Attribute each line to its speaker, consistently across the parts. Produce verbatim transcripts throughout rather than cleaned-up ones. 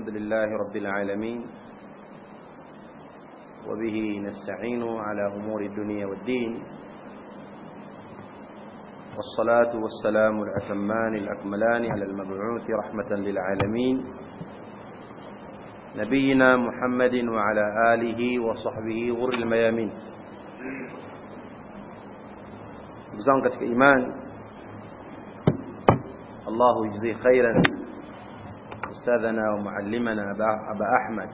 Speaker 1: الحمد لله رب العالمين وبه نستعين على أمور الدنيا والدين والصلاة والسلام الأتمان الأكملان على المبعوث رحمة للعالمين نبينا محمد وعلى آله وصحبه غر الميامين. بزان katika iman, الله يجزي خيرا أستاذنا ومعلمنا أبا أحمد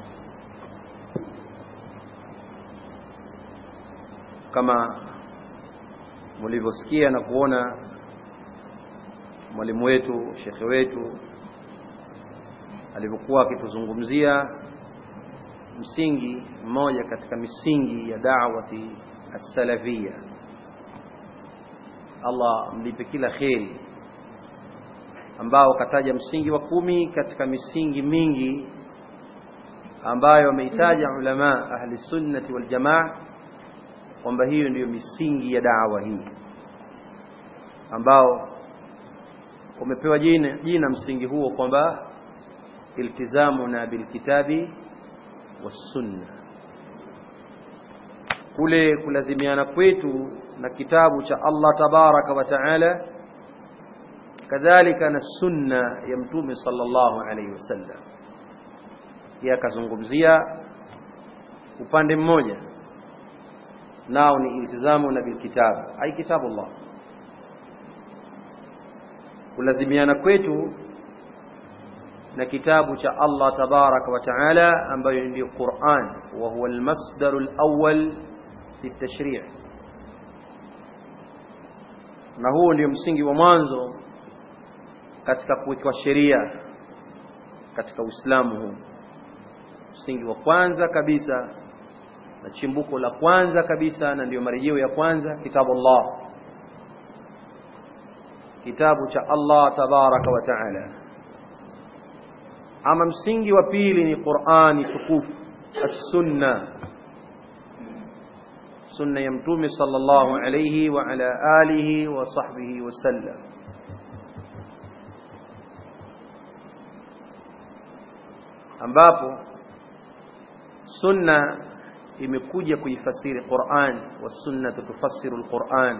Speaker 1: kama mlivyosikia na kuona mwalimu wetu, shekhi wetu alivyokuwa akituzungumzia msingi mmoja katika misingi ya da'wati as-salafiyya. Allah mlipe kila kheri, ambao kataja msingi wa kumi katika misingi mingi ambayo wameitaja ulama ahli sunnati wal jamaa kwamba hiyo ndiyo misingi ya da'wa hii, ambao umepewa jina jina msingi huo kwamba iltizamuna bilkitabi was sunna, kule kulazimiana kwetu na kitabu cha Allah tabaraka wa taala, kadhalika na sunna ya mtume sallallahu alayhi wasallam. Yakazungumzia upande mmoja, nao ni iltizamu na bilkitabu, ai kitabu Allah, kulazimiana kwetu na kitabu cha Allah tabaraka wa taala ambayo ndio Qur'an, wa huwa almasdar alawwal fi at-tashri', na huo ndio msingi wa mwanzo katika kuweka sheria katika Uislamu. Huu msingi wa kwanza kabisa na chimbuko la kwanza kabisa na ndio marejeo ya kwanza, kitabu Allah, kitabu cha Allah tabaraka wa taala. Ama msingi wa pili ni Qur'ani tukufu, as-sunna, sunna ya mtume sallallahu alayhi wa ala alihi wa sahbihi wasallam, ambapo sunna imekuja kuifasiri Qur'an, wa sunna tufassiru al-Qur'an.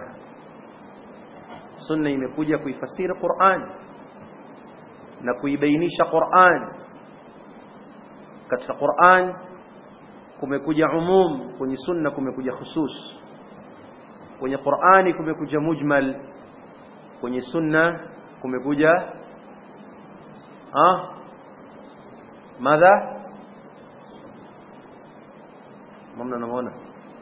Speaker 1: Sunna imekuja kuifasiri Qur'an na kuibainisha Qur'an. Katika Qur'an kumekuja umum, kwenye sunna kumekuja khusus. Kwenye Qur'ani kumekuja mujmal, kwenye sunna kumekuja ah madha mamna naona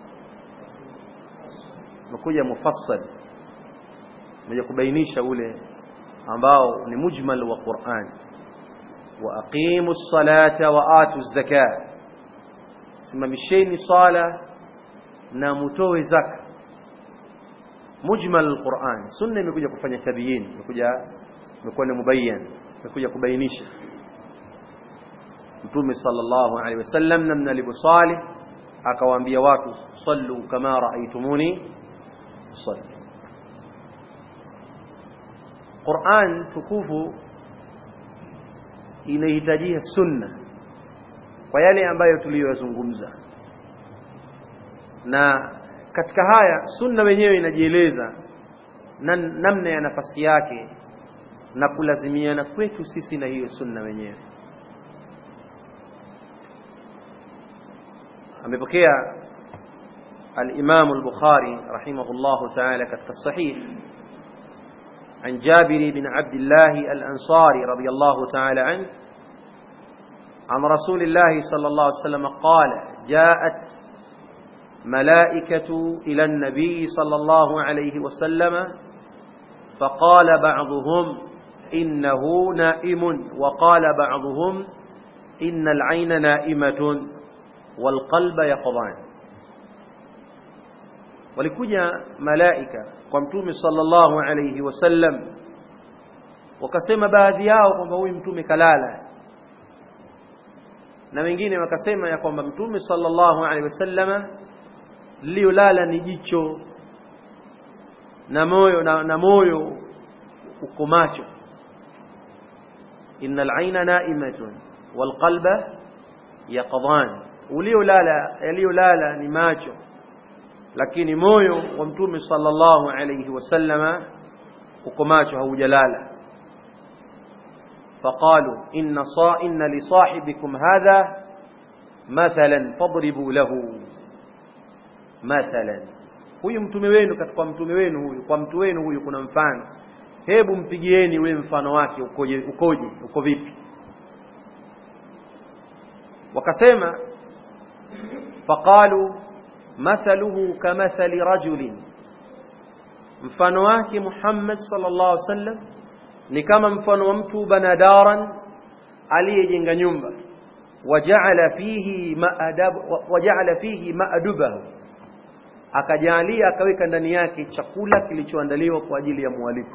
Speaker 1: kumekuja mufassal, mmoja kubainisha ule ambao ni mujmal wa Qur'an. Wa aqimus salata wa atuz zakat, simamisheni sala na mutoe zaka. Mujmal al-Qur'an. Sunna imekuja kufanya tabiyin, imekuja imekuwa ni mubayyan, imekuja kubainisha mtume sallallahu alaihi wasallam namna alivyosali, akawaambia watu sallu kama raaitumuni salli. Qur'an tukufu inahitajia sunna kwa yale ambayo tuliyozungumza, na katika haya sunna wenyewe inajieleza namna ya nafasi yake na kulazimiana kwetu sisi na hiyo sunna wenyewe. amepokea al-Imam al-Bukhari rahimahullahu ta'ala katika sahih عن جابر بن عبد الله الأنصاري رضي الله تعالى عنه عن رسول الله صلى الله عليه وسلم قال: جاءت ملائكة إلى النبي صلى الله عليه وسلم فقال بعضهم إنه نائم، وقال بعضهم إن العين نائمة والقلب يقظان. walikuja malaika kwa mtume sallallahu alayhi wasallam, wakasema baadhi yao kwamba huyu mtume kalala, na wengine wakasema ya kwamba mtume sallallahu alayhi wasallama liolala ni jicho na moyo na, na moyo uko macho. innal aina naimatun walqalba yaqdhan, uliolala yaliolala ni macho, lakini moyo wa mtume sallallahu alayhi wasallama uko macho, haujalala. faqalu inna sa'inna li sahibikum hadha mathalan fadribu lahu mathalan, huyu mtume wenu katika mtume wenu huyu kwa mtu wenu huyu kuna mfano, hebu mpigieni ule mfano wake ukoje, ukoje uko vipi? Wakasema faqalu mathaluhu kamathali rajulin, mfano wake Muhammad sallallahu alaihi wasallam ni kama mfano wa mtu banadaran, aliyejenga nyumba, waja'ala fihi ma'adab waja'ala fihi ma'adubahu, akajalia akaweka ndani yake chakula kilichoandaliwa kwa ajili ya mwaliko.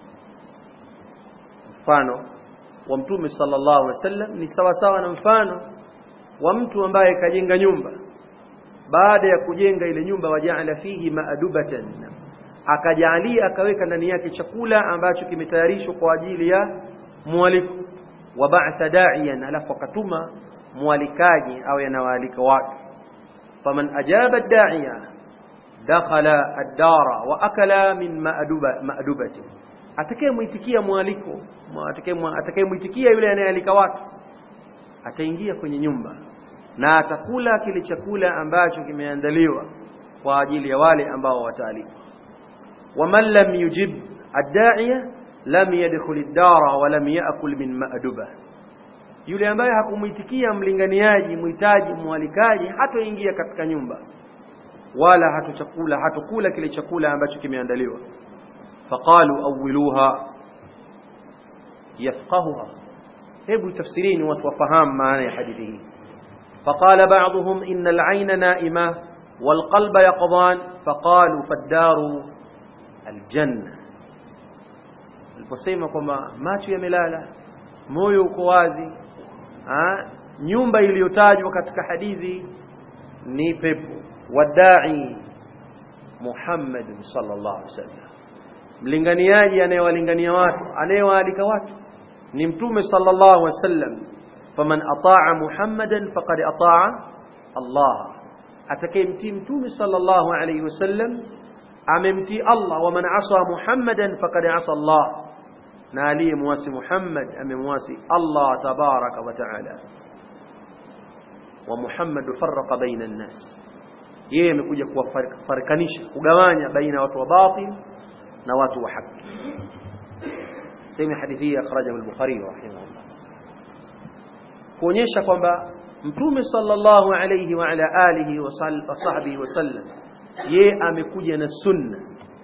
Speaker 1: Mfano wa mtume sallallahu alaihi wasallam ni sawa sawa na mfano wa mtu ambaye kajenga nyumba. Baada ya kujenga ile nyumba, waja'ala fihi ma'adubatan, akajalia akaweka ndani yake chakula ambacho kimetayarishwa kwa ajili ya mwaliko. Wa ba'atha da'iyan, alafu akatuma mwalikaji au yanawaalika watu. faman ajaba ad-da'iya dakhala ad-dara wa akala min ma'duba ma'dubati, atakayemuitikia mwaliko, atakayemuitikia yule anayealika watu, ataingia kwenye nyumba na atakula kile chakula ambacho kimeandaliwa kwa ajili ya wale ambao wataalikwa. waman lam yujib ad-da'iya lam yadkhul ad-dara wa lam ya'kul min ma'duba, yule ambaye hakumuitikia mlinganiaji, muhitaji, mwalikaji, hatoingia katika nyumba wala hatochakula hatokula kile chakula ambacho kimeandaliwa. faqalu awwiluha yafqahuha, hebu tafsirini watu wafahamu maana ya hadithi hii. faqala ba'dhum inna al-'ayna na'ima wal qalba yaqdhan, faqalu fad-daru al-janna. Aliposema kwamba macho yamelala, moyo uko wazi, ah, nyumba iliyotajwa katika hadithi ni pepo. Wadai Muhammad sallallahu alaihi wasallam, mlinganiaji anayewalingania watu, anayewaalika watu ni mtume sallallahu alaihi wasallam. faman ataa Muhammadan faqad ataa Allah, atakayemtii mtume sallallahu alaihi wasallam amemtii Allah. wa man asa Muhammadan faqad asa Allah, na aliyemwasi Muhammad amemwasi Allah tabaraka wa taala. wa Muhammad farraqa baina an-nas, yeye amekuja kuwafarikanisha, kugawanya baina watu wa batil na watu wa haki. Sema hadithi ya akhrajahu al-Bukhari rahimahullah, kuonyesha kwamba mtume sallallahu alayhi wa ala alihi wa sahbihi wasallam yeye amekuja na sunna.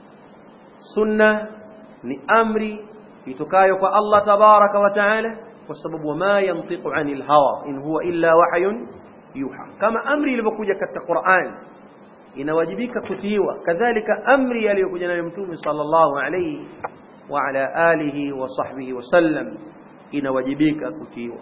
Speaker 1: Sunna ni amri itokayo kwa Allah tabaraka wa taala, kwa sababu wama yantiqu anil hawa in huwa illa wahyun yuha. Kama amri ilivyokuja katika Qur'an inawajibika kutiiwa, kadhalika amri aliyokuja nayo mtume sallallahu alayhi wa ala alihi wa sahbihi wasallam inawajibika kutiiwa.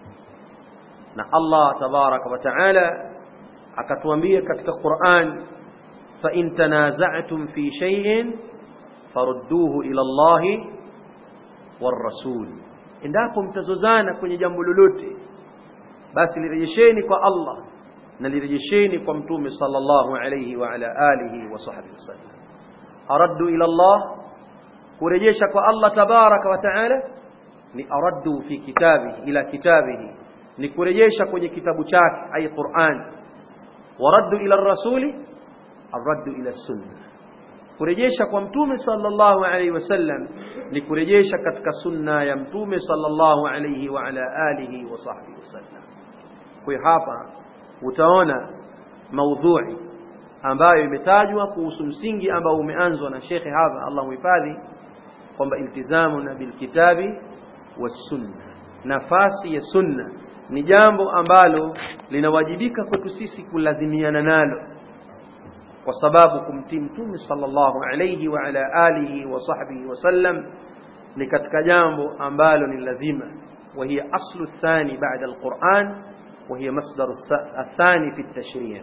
Speaker 1: Na Allah tabaraka wa taala akatuambia katika Qur'an, fa in tanaza'tum fi shay'in farudduhu ila Allahi war rasul, endapo mtazozana kwenye jambo lolote, basi lirejesheni kwa Allah na lirejesheni kwa mtume sallallahu alayhi wa ala alihi wa sahbihi wasallam. araddu ila Allah, kurejesha kwa Allah tabaraka wa taala ni araddu fi kitabihi ila kitabihi, ni kurejesha kwenye kitabu chake ay Qur'an. waraddu ila rasuli araddu ila sunna, kurejesha kwa mtume sallallahu alayhi wasallam ni kurejesha katika sunna ya mtume sallallahu alayhi wa ala alihi wa sahbihi wasallam. Kwa hapa utaona maudhui ambayo imetajwa kuhusu msingi ambao umeanzwa na Sheikh hapa, Allah muhifadhi, kwamba iltizamu na bil kitabi was sunna, nafasi ya sunna ni jambo ambalo linawajibika kwetu sisi kulazimiana nalo, kwa sababu kumtii mtume sallallahu alayhi wa ala alihi wa sahbihi wasallam ni katika jambo ambalo ni lazima. wa hiya aslu thani ba'da al-Qur'an wa hiya masdar athani fi at-tashri'.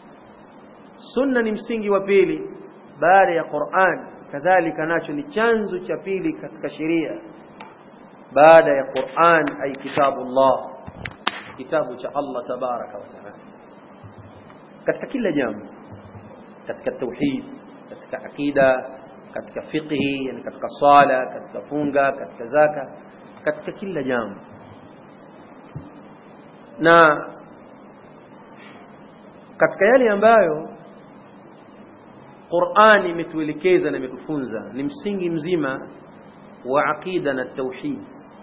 Speaker 1: Sunna ni msingi wa pili baada ya Qur'an, kadhalika nacho ni chanzo cha pili katika sheria baada ya Qur'an ay kitabullah. kitabu cha Allah tabaraka wa taala katika kila jambo, katika tauhid, katika akida, katika fiqhi, yani katika swala, katika funga, katika zaka, katika kila jambo. Na katika yale ambayo Qur'ani imetuelekeza na imetufunza ni msingi mzima wa aqida na tauhid.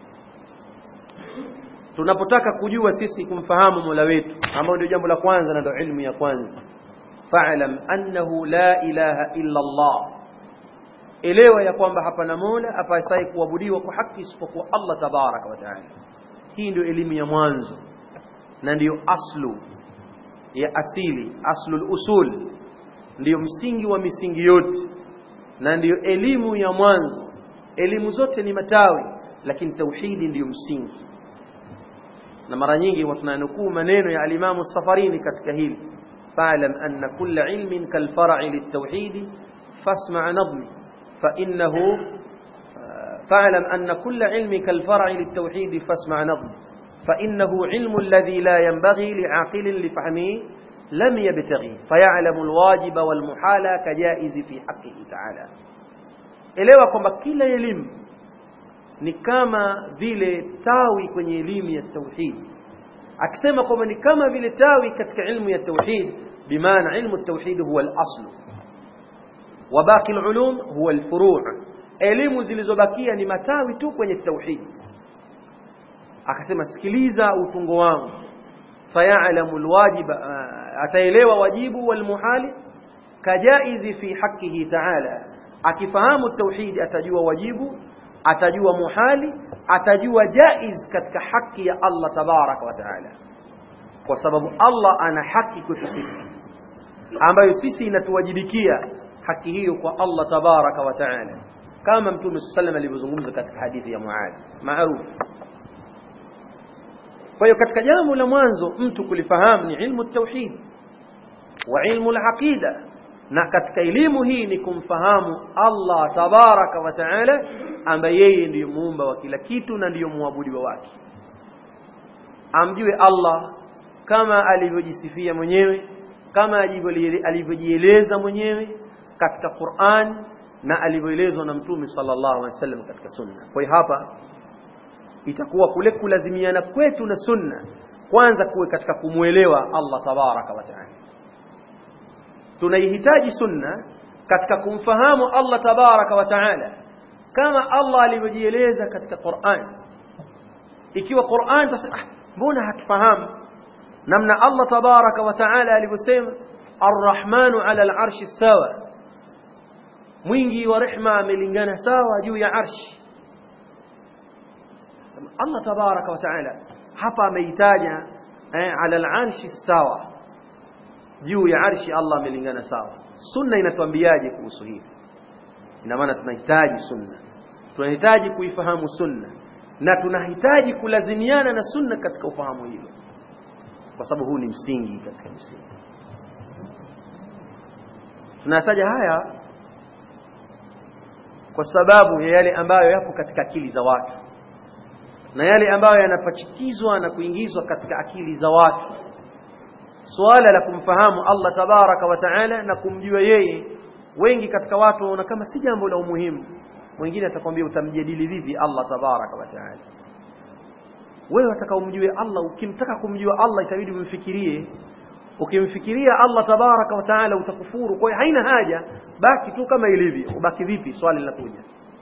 Speaker 1: Tunapotaka kujua sisi kumfahamu Mola wetu, ambao ndio jambo la kwanza na ndio ilmu ya kwanza, fa'lam annahu la ilaha illa Allah, elewa ya kwamba hapana Mola apasaye kuabudiwa kwa haki isipokuwa Allah tabaraka wa taala. Hii ndio elimu ya mwanzo na ndio aslu ya asili, aslul usul, ndio msingi wa misingi yote na ndio elimu ya mwanzo. Elimu zote ni matawi, lakini tauhidi ndio msingi. Na mara nyingi watu tunanukuu maneno ya al-Imam as-Safarini katika hili, fa'lam anna kulla ilmin kal far'i lit-tauhid fasma' nadmi fa innahu fa'lam anna kulla ilmin kal far'i lit-tauhid fasma' nadmi fa innahu ilmu alladhi la yanbaghi li'aqilin li fahmihi lam yabtaghi faya'lamu al-wajiba wal-muhala kajaizi fi haqqihi ta'ala. Elewa kwamba kila elimu ni kama vile tawi kwenye elimu ya tauhid. Akisema kwamba ni kama vile tawi katika ilmu ya tauhid, bimaana ilmu at-tauhid huwa al-asl wa baqi al-ulum huwa al-furu'. Elimu zilizobakia ni matawi tu kwenye tauhid. Akasema sikiliza utungo wangu, faya'lamu al-wajiba, ataelewa wajibu wal muhali kajaizi fi haqqihi ta'ala. Akifahamu tauhid atajua wajibu, atajua muhali, atajua jaiz katika haki ya Allah tabaraka wa taala, kwa sababu Allah ana haki kwetu sisi ambayo sisi inatuwajibikia haki hiyo kwa Allah tabaraka wa taala, kama Mtume sallallahu alivyozungumza katika hadithi ya Muadh maarufu. Kwa hiyo katika jambo la mwanzo mtu kulifahamu ni ilmu at-tauhid wa ilmu al-aqida, na katika elimu hii ni kumfahamu Allah tabaraka wa taala ambaye yeye ndiyo muumba wa kila kitu na ndiyo muabudiwa wake. Amjue Allah kama alivyojisifia mwenyewe, kama alivyojieleza mwenyewe katika Qur'an na alivyoelezwa na Mtume sallallahu alaihi wasallam katika sunna. Kwa hiyo hapa itakuwa kule kulazimiana kwetu na sunna kwanza kuwe katika kumuelewa Allah tabaraka wa taala. Tunaihitaji sunna katika kumfahamu Allah tabaraka wa taala kama Allah alivyojieleza katika Qur'an. Ikiwa Qur'an tasema mbona hatufahamu namna Allah tabaraka wa taala alivyosema Ar-Rahmanu 'ala al-'arshi istawa, mwingi wa rehma amelingana sawa juu ya arshi. Allah tabaraka wa taala hapa ameitaja eh, 'ala al-'arshi istawa, juu ya arshi Allah amelingana sawa. Sunna inatuambiaje kuhusu hili? Ina maana tunahitaji sunna, tunahitaji kuifahamu sunna na tunahitaji kulazimiana na sunna katika ufahamu hilo, kwa sababu huu ni msingi katika msingi. Tunataja haya kwa sababu ya yale ambayo yapo katika akili za watu na yale ambayo yanapachikizwa na kuingizwa katika akili za watu. Swala la kumfahamu Allah tabaraka wa taala na kumjua yeye, wengi katika watu wanaona kama si jambo la umuhimu. Mwingine atakwambia utamjadili vipi Allah tabaraka wa taala? Wewe unataka umjue Allah, ukimtaka kumjua Allah itabidi umfikirie. Ukimfikiria Allah tabaraka wa taala utakufuru. Kwa hiyo haina haja, baki tu kama ilivyo. Ubaki vipi? Swali linakuja.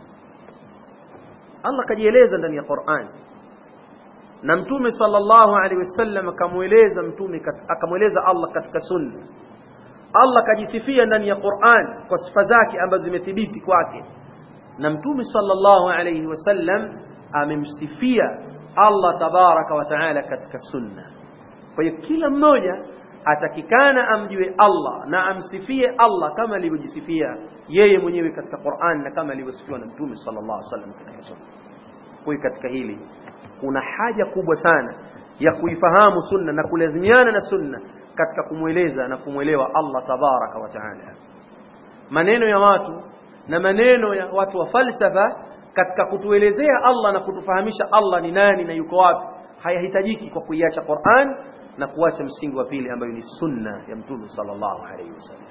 Speaker 1: Allah kajieleza ndani ya Qur'an na Mtume sallallahu alaihi wasallam akamueleza mtume akamueleza Allah katika sunna. Allah kajisifia ndani ya Qur'an kwa sifa zake ambazo zimethibiti kwake, na Mtume sallallahu alaihi wasallam amemsifia Allah tabaraka wa taala katika sunna. Kwa hiyo kila mmoja atakikana amjue Allah na amsifie Allah kama alivyojisifia yeye mwenyewe katika Qur'an na kama alivyosifiwa na Mtume sallallahu alaihi wasallam katika sunna. Kwa hiyo katika hili kuna haja kubwa sana ya kuifahamu sunna na kulazimiana na sunna katika kumweleza na kumwelewa Allah tabaraka wa taala. Maneno ya watu na maneno ya watu wa falsafa katika kutuelezea Allah na kutufahamisha Allah ni nani na yuko wapi hayahitajiki kwa kuiacha Qur'an na kuacha msingi wa pili ambayo ni sunna ya Mtume sallallahu alaihi wasallam.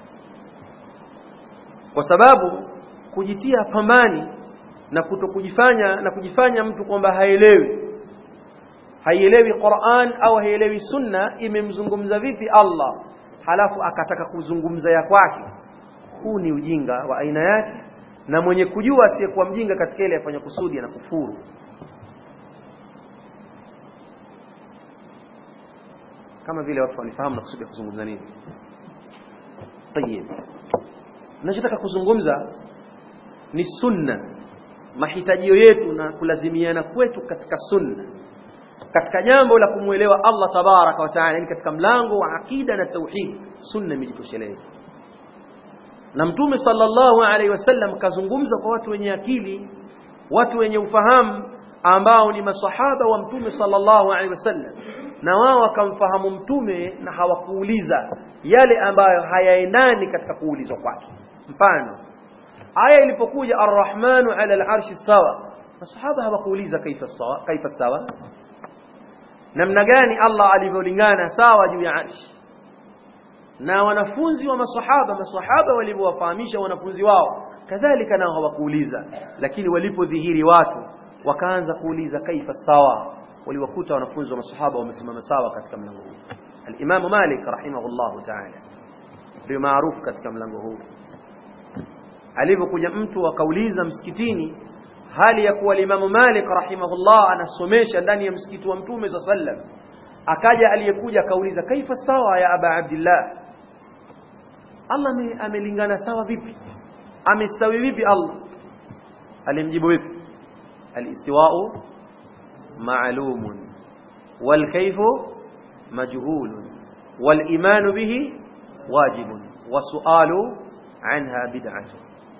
Speaker 1: Kwa sababu kujitia pambani na kutokujifanya na kujifanya mtu kwamba haelewi haielewi Qur'an au haielewi sunna imemzungumza vipi Allah, halafu akataka kuzungumza ya kwake, huu ni ujinga wa aina yake, na mwenye kujua asiyekuwa mjinga katika ile afanya kusudi na kufuru. Kama vile watu walifahamu na kusudi kuzungumza nini. Tayeb, ninachotaka kuzungumza ni sunna, mahitajio yetu na kulazimiana kwetu katika sunna, katika jambo la kumuelewa Allah tabaraka wa taala, ni katika mlango wa akida na tauhid. Sunna imejitosheleza, na Mtume sallallahu alaihi wasallam kazungumza kwa watu wenye akili, watu wenye ufahamu, ambao ni masahaba wa Mtume sallallahu alaihi wasallam, na wao wakamfahamu Mtume na hawakuuliza yale ambayo hayaendani katika kuulizwa kwake. Mfano, aya ilipokuja Ar-Rahmanu ala al-arshi sawa, masahaba hawakuuliza kaifa sawa, kaifa sawa, namna gani Allah alivyolingana sawa juu ya arshi. Na wanafunzi wa masahaba masahaba walipowafahamisha wanafunzi wao kadhalika nao hawakuuliza, lakini walipodhihiri watu wakaanza kuuliza kaifa sawa, waliwakuta wanafunzi wa masahaba wamesimama sawa katika mlango huu. Al-Imam Malik rahimahullahu ta'ala ndio maarufu katika mlango huu. Alipokuja mtu akauliza msikitini, hali ya kuwa Imam Malik rahimahullah anasomesha ndani ya msikiti wa Mtume sallallahu alaihi wasallam, akaja aliyekuja akauliza kaifa sawa ya Aba Abdullah, Allah amelingana sawa vipi, amestawi vipi Allah? Alimjibu vipi? Al-istiwa'u ma'lumun wal kayfu majhulun wal imanu bihi wajibun wa su'alu anha bid'atun.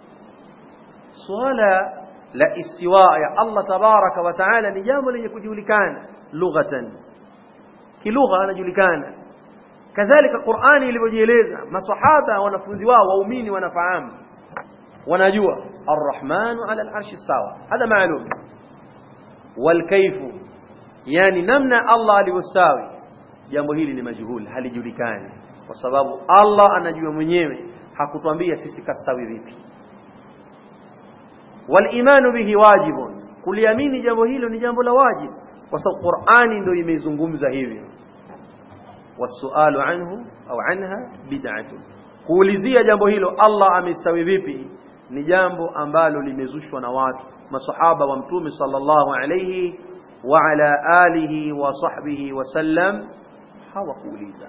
Speaker 1: Suala la istiwa ya Allah tabaraka wa taala ni jambo lenye kujulikana lughatan, kilugha anajulikana. Kadhalika Qur'ani ilivyojieleza, masahaba wanafunzi wao waumini wanafahamu, wanajua Ar-Rahmanu ala al-arshi sawa, hada maalum. Wal kayfu, yani namna Allah alivyostawi, jambo hili ni majhul, halijulikani, kwa sababu Allah anajua mwenyewe, hakutuambia sisi kastawi vipi. Wal imanu bihi wajibun, kuliamini jambo hilo ni jambo la wajibu, kwa sababu Qur'ani ndio imezungumza hivyo. Wasualu anhu au anha bid'atun, kuulizia jambo hilo Allah amestawi vipi ni jambo ambalo limezushwa na watu. Masahaba wa Mtume sallallahu alayhi wa ala alihi wa sahbihi wasallam hawakuuliza.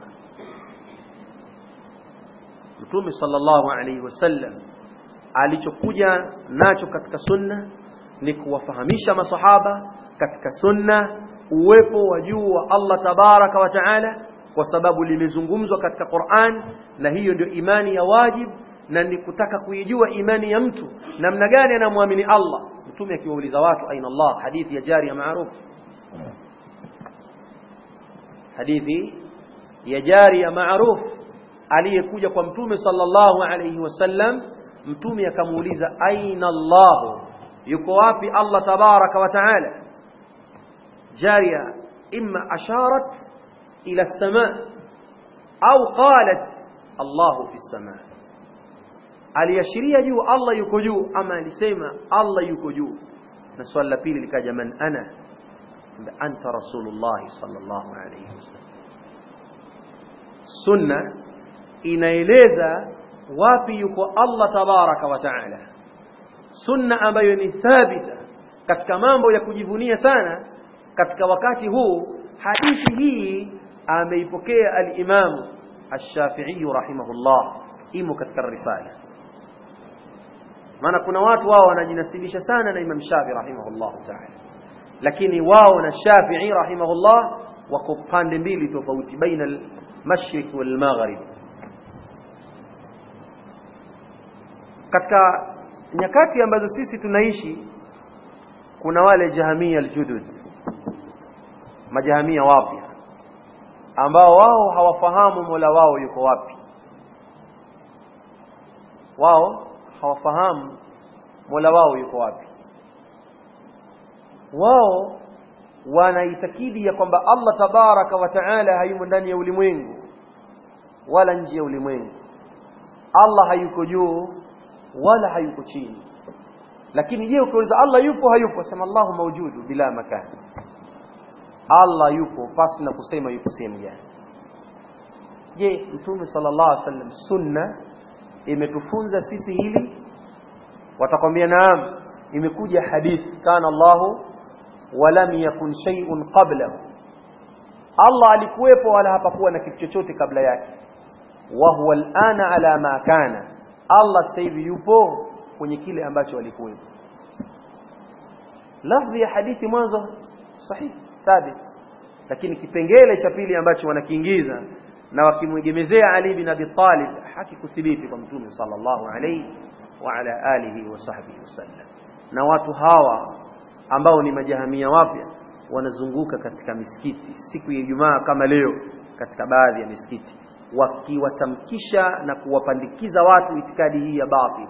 Speaker 1: Mtume sallallahu alayhi wasallam alichokuja nacho katika sunna ni kuwafahamisha masahaba katika sunna uwepo wa juu wa Allah tabaraka wa taala, kwa sababu limezungumzwa katika Qur'an, na hiyo ndio imani ya wajib, na ni kutaka kuijua imani ya mtu namna gani anamwamini Allah. Mtume akiwauliza watu aina Allah, hadithi ya Jariya maarufu, hadithi ya Jariya maarufu aliyekuja kwa Mtume sallallahu alayhi wasallam. Mtume akamuuliza aina Allah, yuko wapi Allah tabaraka wa taala? Jariya imma asharat ila as-samaa au qalat Allahu fi as-samaa, aliashiria juu Allah yuko juu, ama alisema Allah yuko juu. Na swali la pili likaja man ana, anta rasulullah sallallahu alayhi wasallam. Sunna inaeleza wapi yuko Allah tabaraka wa taala, sunna ambayo ni thabita katika mambo ya kujivunia sana katika wakati huu. Hadithi hii ameipokea al-Imam Ash-Shafi'i rahimahullah, imo katika risala. Maana kuna watu wao wanajinasibisha sana na Imam Shafi'i rahimahullah ta'ala, lakini wao na Shafi'i rahimahullah wako pande mbili tofauti, baina al-mashriq wal maghrib. Katika nyakati ambazo sisi tunaishi, kuna wale jahamia al-judud, majahamia wapya, ambao wao hawafahamu Mola wao yuko wapi. Wao hawafahamu Mola wao yuko wapi. Wao wanaitakidi ya kwamba Allah tabaraka wa taala hayumo ndani ya ulimwengu wala nje ya ulimwengu. Allah hayuko juu wala hayuko chini. Lakini je, ukiuliza Allah yupo hayupo, sema Allahu mawjudu bila makani. Allah yupo pasi na kusema yupo sehemu gani. Je, Mtume sallallahu alaihi wasallam sunna imetufunza sisi hili? Watakwambia naam, imekuja hadithi kana Allahu walam yakun shay'un qablahu, Allah alikuwepo wala hapakuwa na kitu chochote kabla yake. Wa huwa al'ana ala ma kana, Allah sasa hivi yupo kwenye kile ambacho alikuwepo. Lafzi ya hadithi mwanzo sahihi thabit, lakini kipengele cha pili ambacho wanakiingiza na wakimwegemezea Ali bin Abi Talib hakikuthibiti kwa Mtume sallallahu alayhi wa ala alihi wa sahbihi wasallam. Na watu hawa ambao ni majahamia wapya wanazunguka katika misikiti siku ya Ijumaa kama leo, katika baadhi ya misikiti wakiwatamkisha na kuwapandikiza watu itikadi hii ya batil.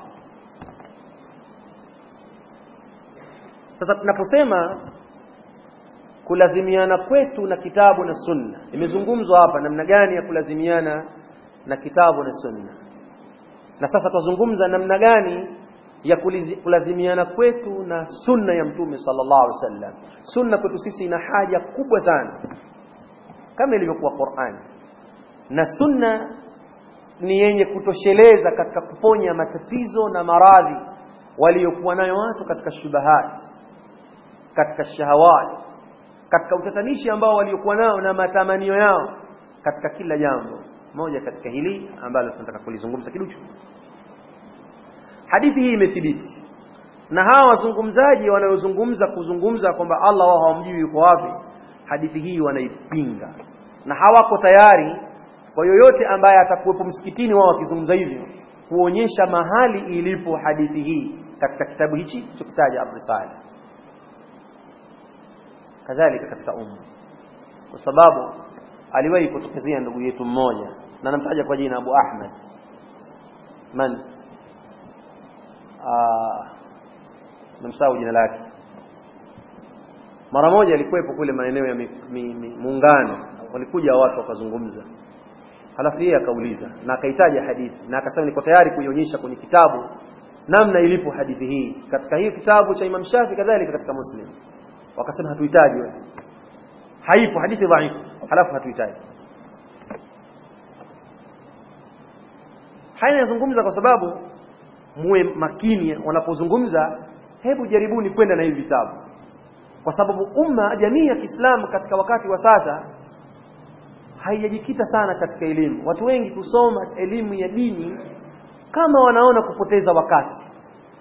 Speaker 1: Sasa tunaposema kulazimiana kwetu na kitabu na sunna, imezungumzwa hapa namna gani ya kulazimiana na kitabu na sunna. Na sasa tuzungumza namna gani ya kulazimiana kwetu na sunna ya Mtume sallallahu alaihi wasallam. Sunna kwetu sisi ina haja kubwa sana kama ilivyokuwa Qur'an. Na sunna ni yenye kutosheleza katika kuponya matatizo na maradhi waliokuwa nayo watu katika shubahat, katika shahawat, katika utatanishi ambao waliokuwa nao na matamanio yao katika kila jambo. Moja katika hili ambalo tunataka kulizungumza kidogo. Hadithi hii imethibiti, na hawa wazungumzaji wanaozungumza kuzungumza kwamba Allah wao hawamjui yuko wapi, hadithi hii wanaipinga na hawako tayari kwa yoyote ambaye atakuwepo msikitini wao wakizungumza hivyo kuonyesha mahali ilipo hadithi hii katika kitabu hichi tukitaja Ar-Risala, kadhalika katika umma. Kwa sababu aliwahi kutokezea ndugu yetu mmoja, na namtaja kwa jina Abu Ahmad man ah nimsahau jina lake. Mara moja alikuwepo kule maeneo ya Muungano, walikuja watu wakazungumza, halafu yeye akauliza na akaitaja hadithi na akasema niko tayari kuionyesha kwenye kitabu namna ilipo hadithi hii katika hii kitabu cha Imam Shafi, kadhalika katika Muslim. Wakasema hatuhitaji wewe, haipo, hadithi dhaifu, halafu hatuhitaji. Haya nazungumza kwa sababu muwe makini wanapozungumza. Hebu jaribuni kwenda na hivi vitabu, kwa sababu umma, jamii ya Kiislamu katika wakati wa sasa haijajikita sana katika elimu. Watu wengi kusoma elimu ya dini kama wanaona kupoteza wakati,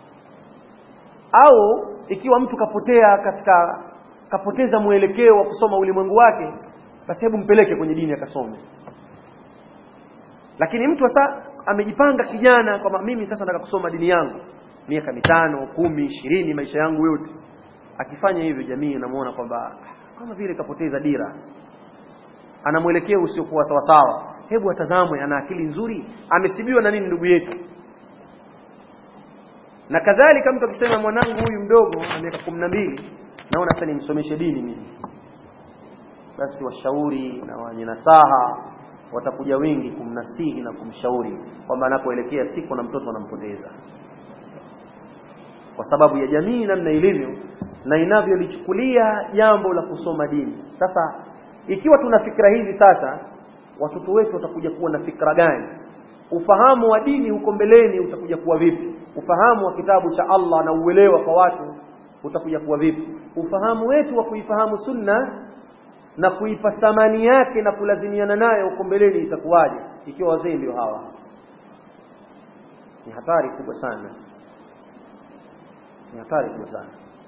Speaker 1: au ikiwa mtu kapotea katika kapoteza mwelekeo wa kusoma ulimwengu wake, basi hebu mpeleke kwenye dini akasome. Lakini mtu sasa amejipanga kijana kwamba mimi sasa nataka kusoma dini yangu miaka mitano, kumi, ishirini, maisha yangu yote. Akifanya hivyo, jamii inamuona kwamba kama vile kapoteza dira, ana mwelekeo usiokuwa sawa sawa. Hebu atazamwe, ana akili nzuri, amesibiwa na nini ndugu yetu. Na kadhalika mtu akisema mwanangu huyu mdogo ana miaka kumi na mbili, naona sasa nimsomeshe dini mimi, basi washauri na wenye nasaha watakuja wengi kumnasihi na kumshauri kwamba anapoelekea siku na mtoto anampoteza, kwa sababu ya jamii namna ilivyo na inavyolichukulia jambo la kusoma dini. Sasa ikiwa tuna fikra hizi, sasa watoto wetu watakuja kuwa na fikra gani? Ufahamu wa dini huko mbeleni utakuja kuwa vipi? Ufahamu wa kitabu cha Allah na uelewa kwa watu utakuja kuwa vipi? Ufahamu wetu wa kuifahamu sunna na kuipa thamani yake na kulazimiana nayo huko mbeleni itakuwaje ikiwa wazee ndio hawa? Ni hatari kubwa sana, ni hatari kubwa sana.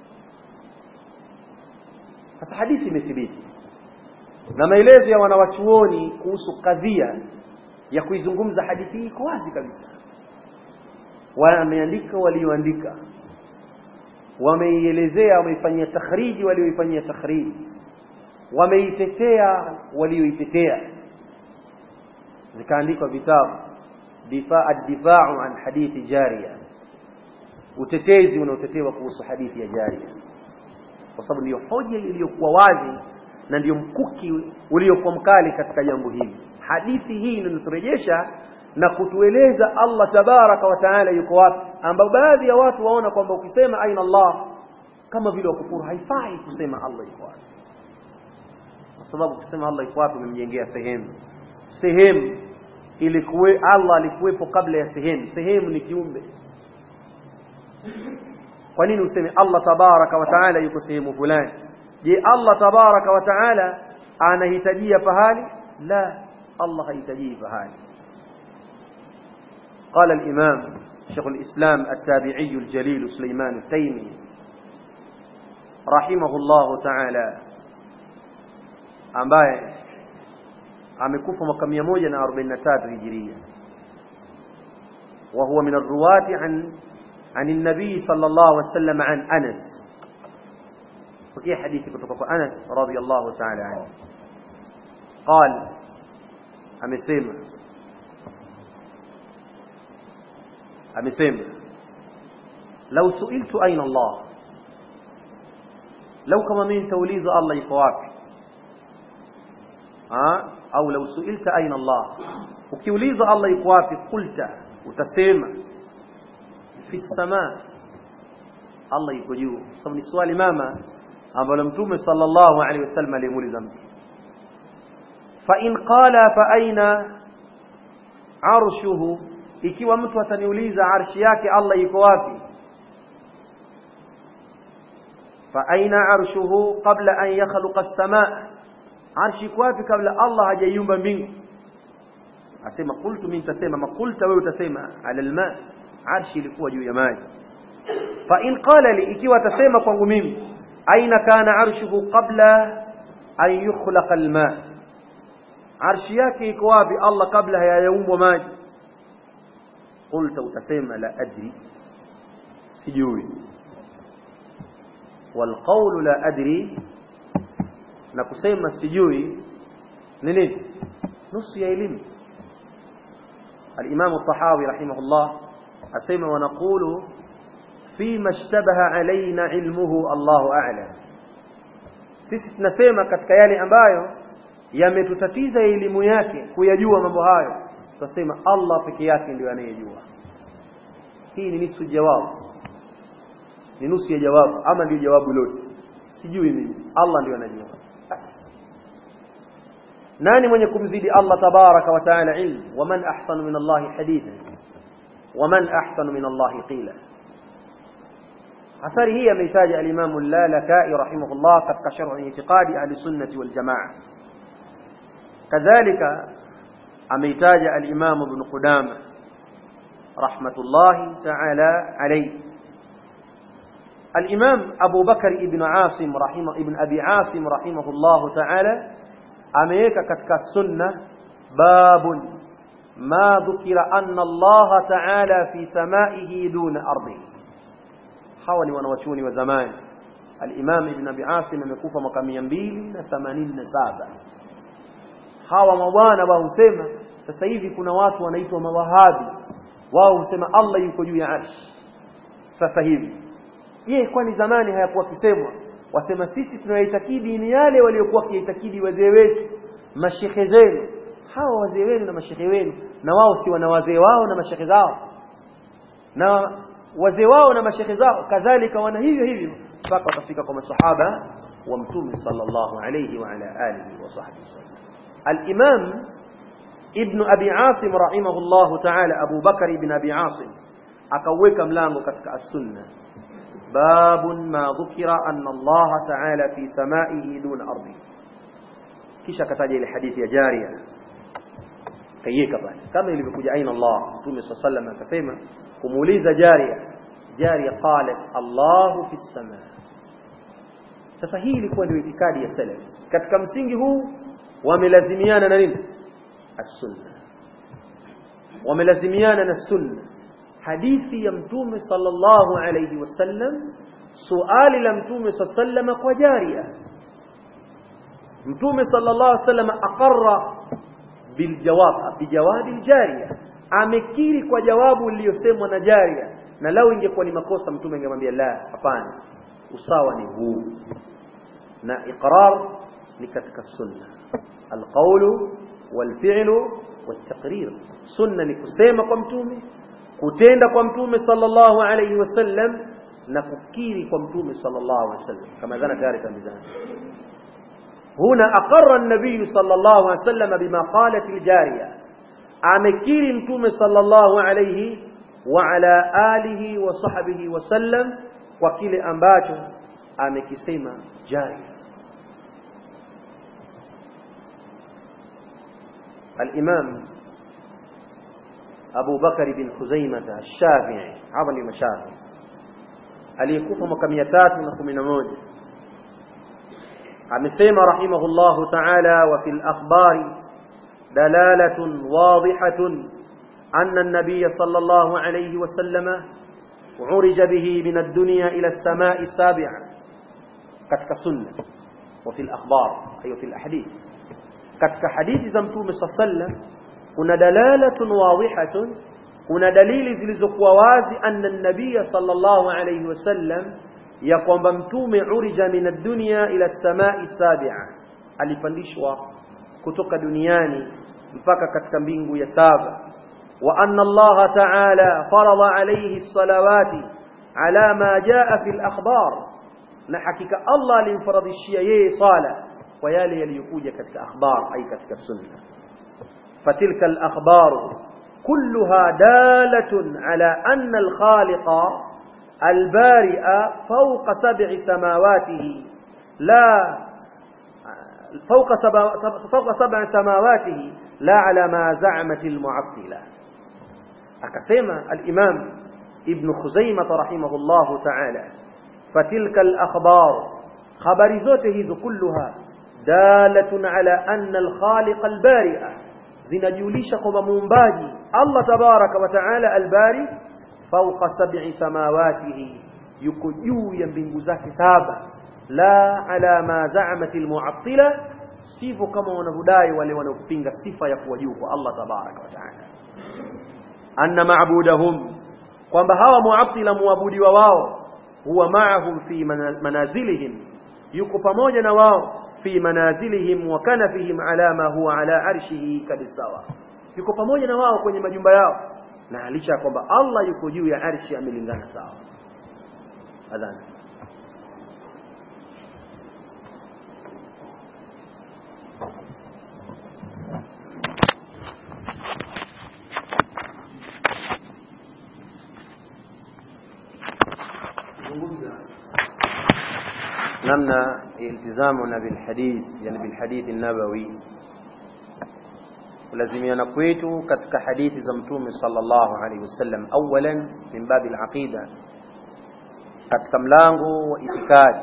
Speaker 1: Sasa hadithi imethibiti na maelezo ya wanawachuoni kuhusu kadhia ya kuizungumza hadithi hii kwa wazi kabisa. Wameandika walioandika, wameielezea, wameifanyia takhriji walioifanyia takhriji, wameitetea walioitetea, zikaandikwa vitabu difaa ad-difa'u an hadithi jariya, utetezi unaotetewa kuhusu hadithi ya jariya. kwa sababu ndio hoja iliyokuwa wazi na ndio mkuki uliokuwa mkali katika jambo hili. Hadithi hii inaturejesha na kutueleza Allah tabaraka wa taala yuko wapi, ambao baadhi ya watu waona kwamba ukisema aina Allah kama vile wakufuru. Haifai kusema Allah yuko wapi, kwa sababu kusema Allah yuko wapi umemjengea sehemu. Sehemu ilikuwa Allah alikuwepo kabla ya sehemu. Sehemu ni kiumbe. Kwa nini useme Allah tabaraka wa taala yuko sehemu fulani? Je, Allah tabaraka wa taala anahitajia pahali? La, Allah hahitaji pahali. قال الإمام شيخ الإسلام التابعي الجليل سليمان التيمي رحمه الله تعالى ambaye amekufa mwaka mia moja na arobaini na tatu hijiria, وهو من الرواة عن عن النبي صلى الله عليه وسلم عن أنس. وفي حديث kutoka أنس رضي الله تعالى عنه قال amesema amesema لو سئلت أين الله, لو kama mimi nitauliza Allah yuko wapi, ah au لو سئلت أين الله, ukiuliza Allah yuko wapi, qulta, utasema fi samaa, Allah yuko juu. Sababu ni swali mama ambalo Mtume sallallahu alaihi wasallam alimuuliza mtu. Fa in qala fa aina arshuhu, ikiwa mtu ataniuliza arshi yake Allah yuko wapi, fa aina arshuhu qabla an yakhluqa as-samaa, arshi iko wapi kabla Allah hajaiumba mbingu? Asema qultu, mimi nitasema, makulta wewe utasema ala alma, arshi ilikuwa juu ya maji. Fa in qala li, ikiwa atasema kwangu mimi, aina kana arshuhu qabla an yukhlaqa alma, arshi yake iko wapi Allah kabla hayaumbwa maji? Qulta, utasema la adri, sijui. Wal qawlu la adri, na kusema sijui ni nini? Nusu ya elimu. الإمام الطحاوي رحمه الله أسمى ونقول فيما اشتبه علينا علمه الله أعلم. sisi tunasema katika yale ambayo yametutatiza elimu yake kuyajua mambo hayo, tunasema Allah peke yake ndiye anayejua. Hii ni nusu jawabu, ni nusu ya jawabu, ama ndio jawabu lote. Sijui mimi, Allah ndiye anajua. nani mwenye kumzidi Allah tabaraka wa taala ilmu? Waman ahsanu min Allah hadithan, waman ahsanu min Allah qila. athari hii ameitaja al-Imam al-Lalakai rahimahullah katika sharh i'tiqadi ahli sunnah wal jamaa. kadhalika ameitaja al-Imam Ibn Qudamah rahmatullahi ta'ala alayhi. al-Imam Abu Bakr ibn Asim rahimah ibn Abi Asim rahimahullah ta'ala ameweka katika sunna babun ma dhukira anna Allah ta'ala fi samaihi duna ardihi. Hawa ni wanawachuoni wa zamani. Al-Imam Ibn Abi Asim amekufa mwaka mia mbili na themanini na saba. Hawa mabwana wao husema, sasa hivi kuna watu wanaitwa mawahabi, wao husema Allah yuko juu ya arshi sasa hivi. Je, kwani zamani hayakuwa kisemwa? Wasema sisi tunaitakidi ni yale waliokuwa kiitakidi wazee wetu, mashekhe zenu. Hawa wazee wenu na mashekhe wenu, na wao si wana wazee wao na mashekhe zao, na wazee wao na mashekhe zao kadhalika wana hivyo hivyo mpaka watafika kwa masahaba wa Mtume sallallahu alayhi wa ala alihi wa sahbihi wasallam. Al-Imam Ibn Abi Asim rahimahullah ta'ala, Abu Bakr ibn Abi Asim, akaweka mlango katika as-sunna, babun ma dhukira anna Allah ta'ala fi samaihi duna ardi. Kisha kataja ile hadithi ya Jariya, kaiweka pale kama ilivyokuja aina Allah. Mtume sallallahu alayhi wasallam akasema kumuuliza Jariya, Jariya qalat Allahu fi samaa. Sasa hii ilikuwa ndio itikadi ya salaf. Katika msingi huu wamelazimiana na nini? As-sunna. Wamelazimiana na sunna. Hadithi ya Mtume sallallahu alayhi wasallam, suali la Mtume sallallahu alayhi wasallam kwa Jariya. Mtume sallallahu alayhi wasallam aqarra bil jawab, bi jawabi al-Jariya, amekiri kwa jawabu iliyosemwa na Jariya. Na lao ingekuwa ni makosa Mtume angemwambia la, hapana, usawa ni huu, na iqrar ni katika sunna. Alqawlu walfi'lu والتقرير. Sunna ni kusema kwa mtume, kutenda kwa mtume sallallahu alayhi wasallam, na kukiri kwa mtume sallallahu alayhi wasallam kama dhana taarifa mizani. Huna aqarra an-nabiy sallallahu alayhi wasallam bima qalat al-jariya, amekiri mtume sallallahu alayhi wa ala alihi wa sahbihi wasallam kwa kile ambacho amekisema jariya. الإمام أبو بكر بن خزيمة الشافعي عظم المشافعي aliyekufa mwaka mia tatu na kumi na moja amesema rahimahullahu ta'ala, wa fil akhbari dalalatun wadihatun anna an-nabiy sallallahu alayhi wa sallam urija bihi min ad-dunya ila as-sama'i as-sabi'a, katika sunna. Wa fil akhbar ayo fil ahadith, katika hadithi za mtume sallam kuna dalalatun wadihatun, kuna dalili zilizokuwa wazi, anna an-nabiy sallallahu alayhi wasallam, ya kwamba mtume urija min ad-dunya ila as-sama'i as-sabi'a, alipandishwa kutoka duniani mpaka katika mbingu ya saba. Wa anna Allah ta'ala farada alayhi as-salawati ala ma jaa fi al-akhbar, na hakika Allah alimfaradhishia yeye sala kwa yale yaliyokuja katika akhbar, ay katika sunna. Fatilka al-akhbar kulluha dalatun ala anna al-khaliqa al-bari'a fawqa sab'i samawatihi la fawqa fawqa sab'i samawatihi la ala ma za'amat al-mu'attila. Akasema al-imam ibn Khuzaimah rahimahullahu ta'ala, fatilka al-akhbar, habari zote hizo, kulluha dalatun ala anna al-khaliq al-bari'a, zinajulisha kwamba muumbaji Allah tabaraka wa taala al-bari fawqa sab'i samawatihi, yuko juu ya mbingu zake saba, la ala ma za'amat al-mu'attila, sivyo kama wanavyodai wale wanaopinga sifa ya kuwa juu kwa Allah tabaraka wa taala. Anna ma'budahum, kwamba hawa mu'attila muabudiwa wao, huwa ma'ahum fi manazilihim, yuko pamoja na wao, fi manazilihim wa kanafihim ala ma huwa ala arshihi kadisawa, yuko pamoja na wao kwenye majumba yao, na licha kwamba Allah yuko juu ya arshi amelingana sawa. Adhan. namna iltizamuna bilhadith, yani bilhadith an-nabawi, kulazimiana kwetu katika hadithi za mtume sallallahu alaihi wasallam, awalan min babi al-aqida, katika mlango wa itikadi.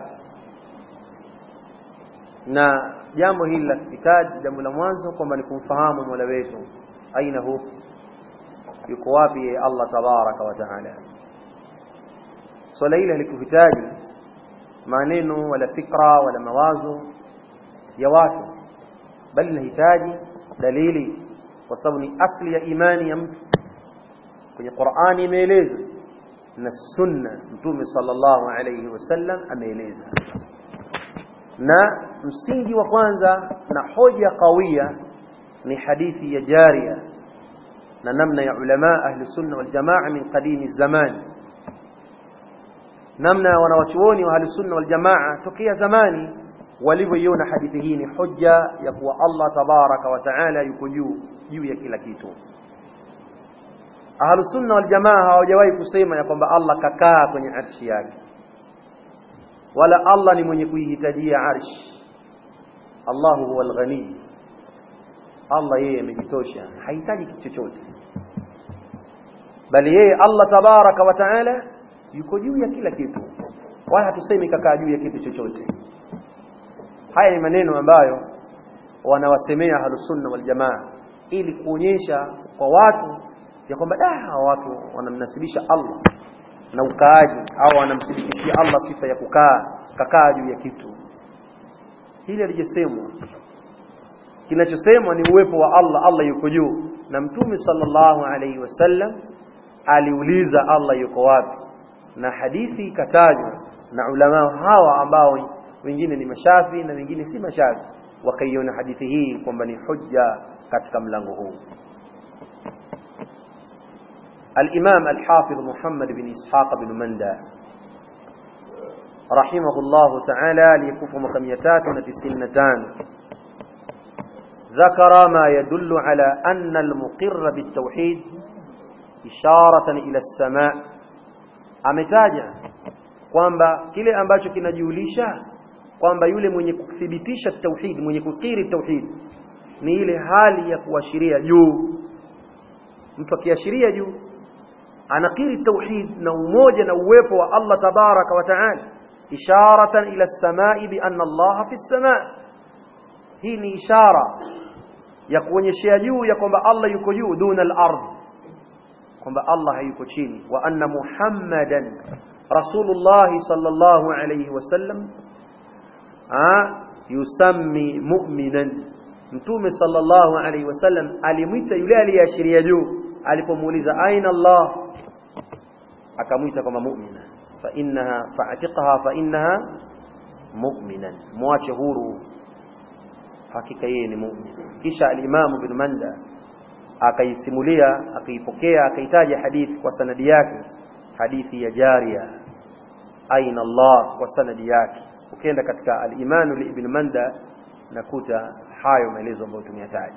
Speaker 1: Na jambo hili la itikadi, jambo la mwanzo kwamba ni kumfahamu Mola wetu, aina hu, yuko wapi Allah tabaraka wa taala. Swala hili halikuhitaji maneno wala fikra wala mawazo ya watu, bali linahitaji dalili, kwa sababu ni asli ya imani ya mtu. Kwenye Qur'ani imeeleza na sunna mtume sallallahu alayhi wasallam ameeleza. Na msingi wa kwanza na hoja kawia ni hadithi ya Jariya, na namna ya ulama ahli sunna wal jamaa min qadimi zaman, namna wanawachuoni wa ahli sunna wal jamaa tokea zamani walivyoiona hadithi hii ni hoja ya kuwa Allah tabaraka wa taala yuko juu juu ya kila kitu. Ahli sunna wal jamaa hawajawahi kusema ya kwamba Allah kakaa kwenye arshi yake, wala Allah ni mwenye kuihitajia arshi. Allahu huwal ghani, Allah yeye amejitosha, hahitaji kitu chochote, bali yeye Allah tabaraka wa taala yuko juu ya kila kitu, wala hatusemi kakaa juu ya kitu chochote. Haya ni maneno ambayo wanawasemea ahlus sunna wal jamaa ili kuonyesha kwa watu ya kwamba da watu wanamnasibisha Allah na ukaaji, au wanamsibikishia Allah sifa ya kukaa kakaa juu ya kitu. Hili alijesemwa, kinachosemwa ni uwepo wa Allah, Allah yuko juu, na mtume sallallahu alayhi wasallam aliuliza Allah yuko wapi, na hadithi ikatajwa na ulama hawa ambao wengine ni mashafi na wengine si mashafi wakaiona hadithi hii kwamba ni hujja katika mlango huu. Al-Imam Al-Hafidh Muhammad bin Ishaq bin Manda rahimahullah ta'ala aliyekufa mwaka mia tatu na tisini na tano ذكر ما يدل على أن المقر بالتوحيد إشارة إلى السماء. ametaja kwamba kile ambacho kinajulisha kwamba yule mwenye kuthibitisha tauhid, mwenye kukiri tauhid, ni ile hali ya kuashiria juu. Mtu akiashiria juu anakiri tauhid na umoja na uwepo wa Allah tabaraka wa taala, isharatan ila as-samai bi anna Allah fi as-samaa. Hii ni ishara ya kuonyeshea juu ya kwamba Allah yuko juu, duna al-ardh, kwamba Allah hayuko chini. Wa anna Muhammadan Rasulullah sallallahu alayhi wasallam yusammi mu'minan. Mtume sallallahu alayhi wasallam alimuita yule aliyeashiria juu alipomuuliza aina Allah, akamuita kama mu'mina. Fa innaha fa'tiqha fa innaha mu'minan, muache huru, hakika yeye ni mu'min. Kisha al-Imam Ibn Manda akaisimulia, akaipokea, akaitaja hadithi kwa sanadi yake, hadithi ya Jariya aina Allah kwa sanadi yake. Ukienda katika al-Iman li Ibn Manda nakuta hayo maelezo ambayo tumeyataja.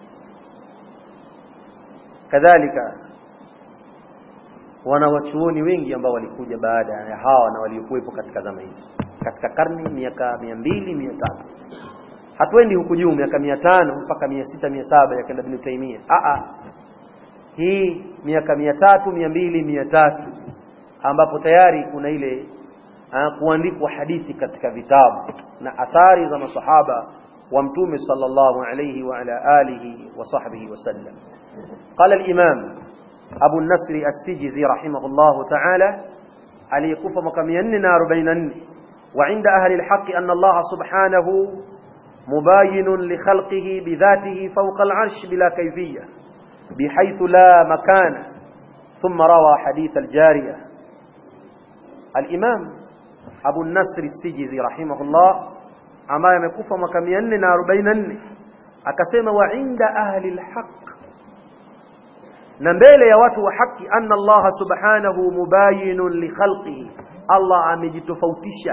Speaker 1: Kadhalika wanawachuoni wengi ambao walikuja baada ya hawa na waliokuwepo katika zama hizo, katika karne miaka mia mbili mia tatu, hatuendi huku juu miaka mia tano mpaka mia sita mia saba ya kenda Ibn Taymiyyah. a a hii miaka mia tatu mia mbili mia tatu ambapo tayari kuna ile kuandikwa hadithi katika vitabu na athari za masahaba wa Mtume sallallahu alayhi wa ala alihi wa sahbihi wasallam. Qala al-Imam Abu an-Nasr as-Sijizi rahimahullah ta'ala aliyekufa mwaka mia nne na arobaini na nne, wa inda ahli al-haqq anna Allah subhanahu mubayyin li khalqihi bi dhatihi fawqa al-'arsh bila kayfiyya bihaythu la makana. Thumma rawa hadith al-Jariyah. Al-Imam Abu an-Nasr as-Sijizi rahimahullah ambaye amekufa mwaka mia nne na arobaini na nne akasema, wa inda ahli al-haqq, na mbele ya watu wa haki, anna Allah subhanahu mubayyin li khalqihi, Allah amejitofautisha.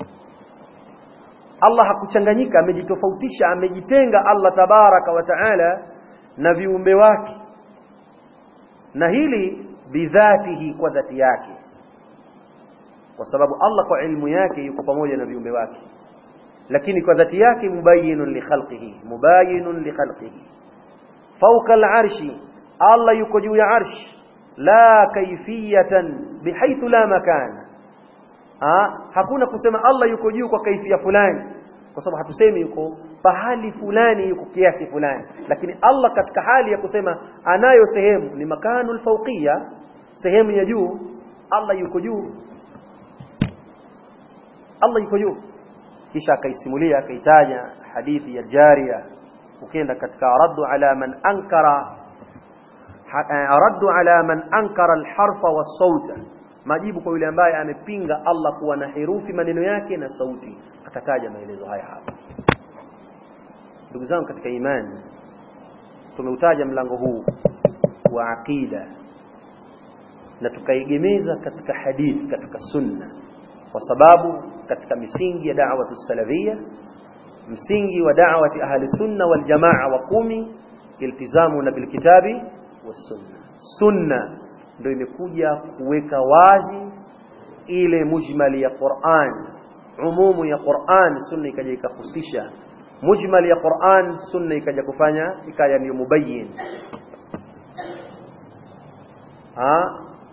Speaker 1: Allah hakuchanganyika, amejitofautisha, amejitenga Allah tabaraka wa taala na viumbe wake, na hili bidhatihi, kwa dhati yake, kwa sababu Allah kwa ilmu yake yuko pamoja na viumbe wake, lakini kwa dhati yake mubayyinun li khalqihi, mubayyinun li khalqihi. Fawqa al-arshi, Allah yuko juu ya arsh, la kayfiyatan bihaythu la makana. Ha? Hakuna kusema Allah yuko juu kwa kaifia fulani, kwa sababu hatusemi yuko pahali fulani, yuko kiasi fulani, lakini Allah katika hali ya kusema anayo sehemu ni makanul fawqiyya, sehemu ya juu. Allah yuko juu, Allah yuko juu. Kisha akaisimulia, akaitaja hadithi ya Jariya. Ukienda katika raddu ala man ankara raddu ala man ankara alharfa was-sauta, majibu kwa yule ambaye amepinga Allah kuwa na herufi maneno yake na sauti, akataja maelezo haya hapa. Ndugu zangu katika imani, tumeutaja mlango huu wa aqida na tukaigemeza katika hadithi, katika sunna, kwa sababu katika misingi ya da'watu salafia, msingi wa da'wati ahli sunna wal jamaa wa kumi, iltizamu na bil kitabi was sunna. Sunna ndio imekuja kuweka wazi ile mujmali ya Qur'an, umumu ya Qur'an. Sunna ikaja ikahusisha mujmali ya Qur'an, sunna ikaja kufanya ikaja ni mubayyin. Ah,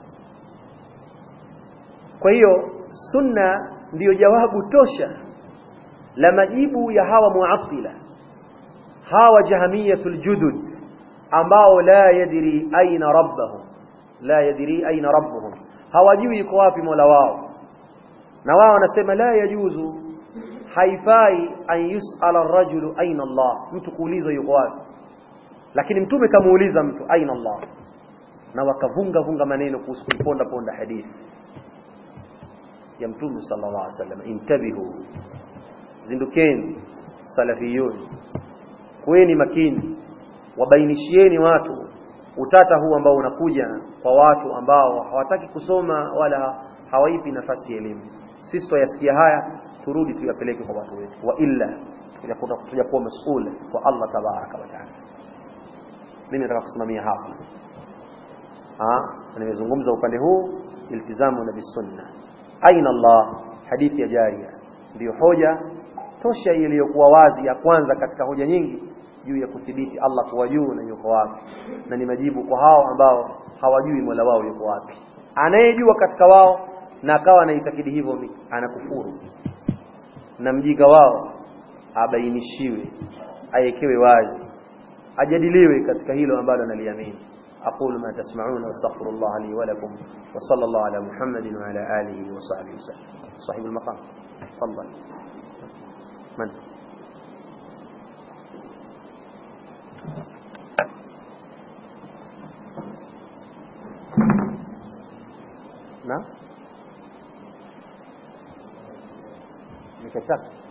Speaker 1: kwa hiyo sunna ndiyo jawabu tosha la majibu ya hawa mu'attila, hawa jahmiyatul judud, ambao la yadri aina rabbuhum, la yadri aina rabbuhum, hawajui yuko wapi Mola wao. Na wao wanasema la yajuzu, haifai an yus'ala ar-rajulu aina Allah, mtu kuulizwa yuko wapi, lakini mtume kamuuliza mtu aina Allah, na wakavunga vunga maneno kuhusu kuponda ponda hadithi. ya Mtume sallallahu alaihi wasallam. Intabihu, zindukeni salafiyun, kuweni makini, wabainishieni watu utata huu ambao unakuja kwa watu ambao hawataki kusoma wala hawaipi nafasi ya elimu. Sisi tuyasikia haya, turudi tuyapeleke kwa watu wetu, wa illa tunakuja kuwa masuala kwa Allah tabaraka wa taala. Mimi nataka kusimamia hapa. Ah, nimezungumza upande huu iltizamu na bisunna. Aina Allah, hadithi ya Jaria ndio hoja tosha iliyokuwa wazi ya kwanza katika hoja nyingi juu ya kudhibiti Allah kuwa juu na yuko wapi, na ni majibu kwa hao ambao hawajui Mola wao yuko wapi. Anayejua katika wao na akawa anaitakidi hivyo anakufuru, na mjinga wao abainishiwe, ayekewe wazi, ajadiliwe katika hilo ambalo analiamini. أقول ما تسمعون واستغفر الله لي ولكم وصلى الله على محمد وعلى آله وصحبه وسلم. صاحب المقام تفضل. من؟ نعم؟ مكتب